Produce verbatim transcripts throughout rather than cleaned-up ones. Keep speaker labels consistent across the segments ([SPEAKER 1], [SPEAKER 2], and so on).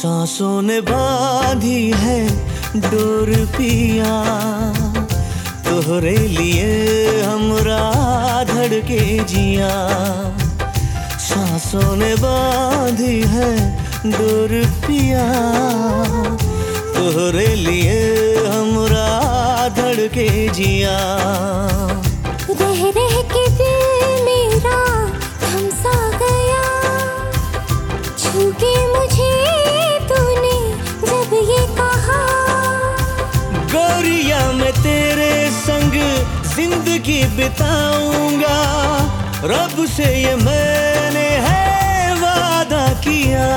[SPEAKER 1] सांसों ने बांधी है डोर पिया, तोहरे लिए हमरा धड़के जिया। सांसों ने बांधी है डोर पिया, तोहरे लिए हमरा धड़के जिया।
[SPEAKER 2] रह रह के दिल मेरा थम सा गया, छू के मुझे तूने जब ये कहा।
[SPEAKER 1] गोरिया मैं तेरे संग जिंदगी बिताऊंगा, रब से ये मैंने है वादा किया।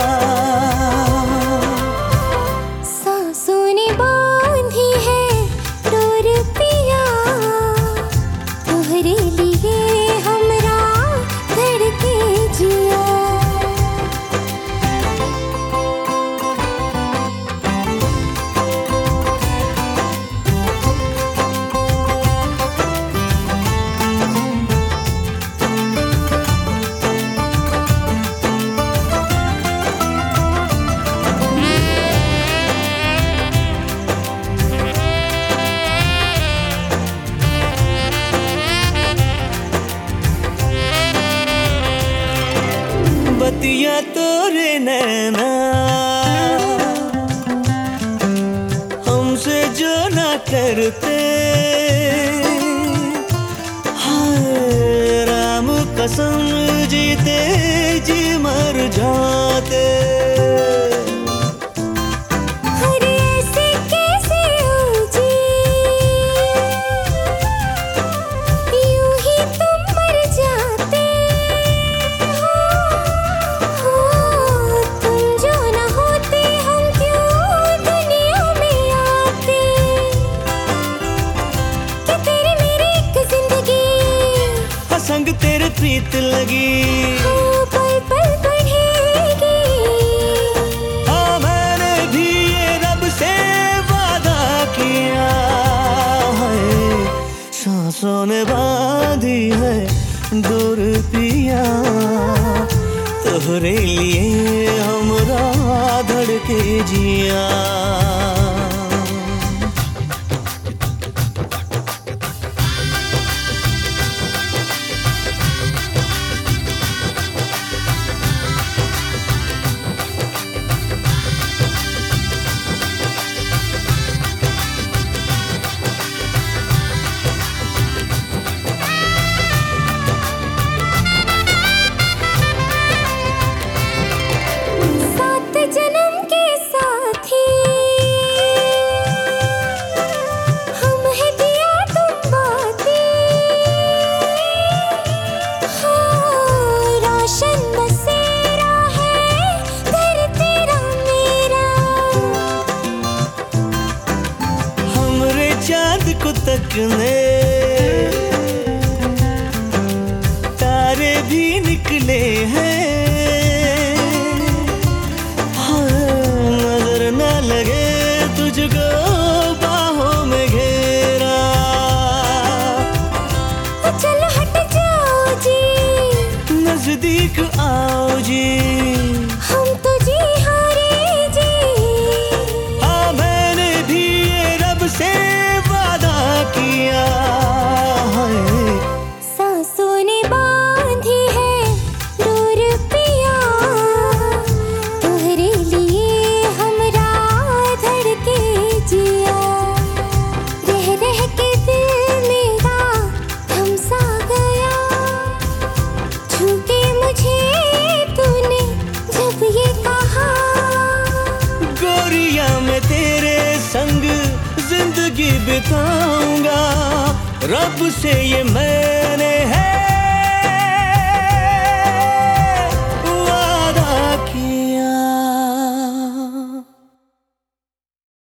[SPEAKER 2] सांसों ने बांधी है डोर पिया, तोहरे लिए हमरा धड़के जिया।
[SPEAKER 1] बतिया तोरे नैना हमसे जो ना करते, हाय राम कसम जीते जी मर जाते।
[SPEAKER 2] अरे ऐसे कैसे हो जी, यूं ही तुम मर जाते हो। हो तुम जो ना होते हम क्यों दुनिया में आते। कि तेरी मेरी एक जिंदगी
[SPEAKER 1] संग तेरे प्रीत लगी,
[SPEAKER 2] हो पल पल बढ़ेगी।
[SPEAKER 1] हाँ मैंने भी ये रब से वादा किया है। सांसों ने बांधी है डोर पिया, तोहरे लिए हमरा धड़के जिया।
[SPEAKER 2] सात जन्म के साथी हम हैं दिया तुम बातें, हाँ रोशन बसेरा है घर तेरा मेरा।
[SPEAKER 1] हमरे चाँद को तकने तारे भी निकले हैं, नजर न लगे तुझको बाहों में घेरा।
[SPEAKER 2] तो चलो हट जाओ जी,
[SPEAKER 1] नजदीक आओ जी,
[SPEAKER 2] हम तो जी हारे जी।
[SPEAKER 1] हाँ मैंने भी ये रब से वादा किया है।
[SPEAKER 2] सांसों ने बांधी है डोर पिया, तोहरे लिए हमरा धड़के जिया। रह रह के दिल मेरा थम सा गया, छू के मुझे तूने जब ये कहा।
[SPEAKER 1] गोरिया मैं तेरे संग जिंदगी बिताऊंगा, रब से ये मैंने है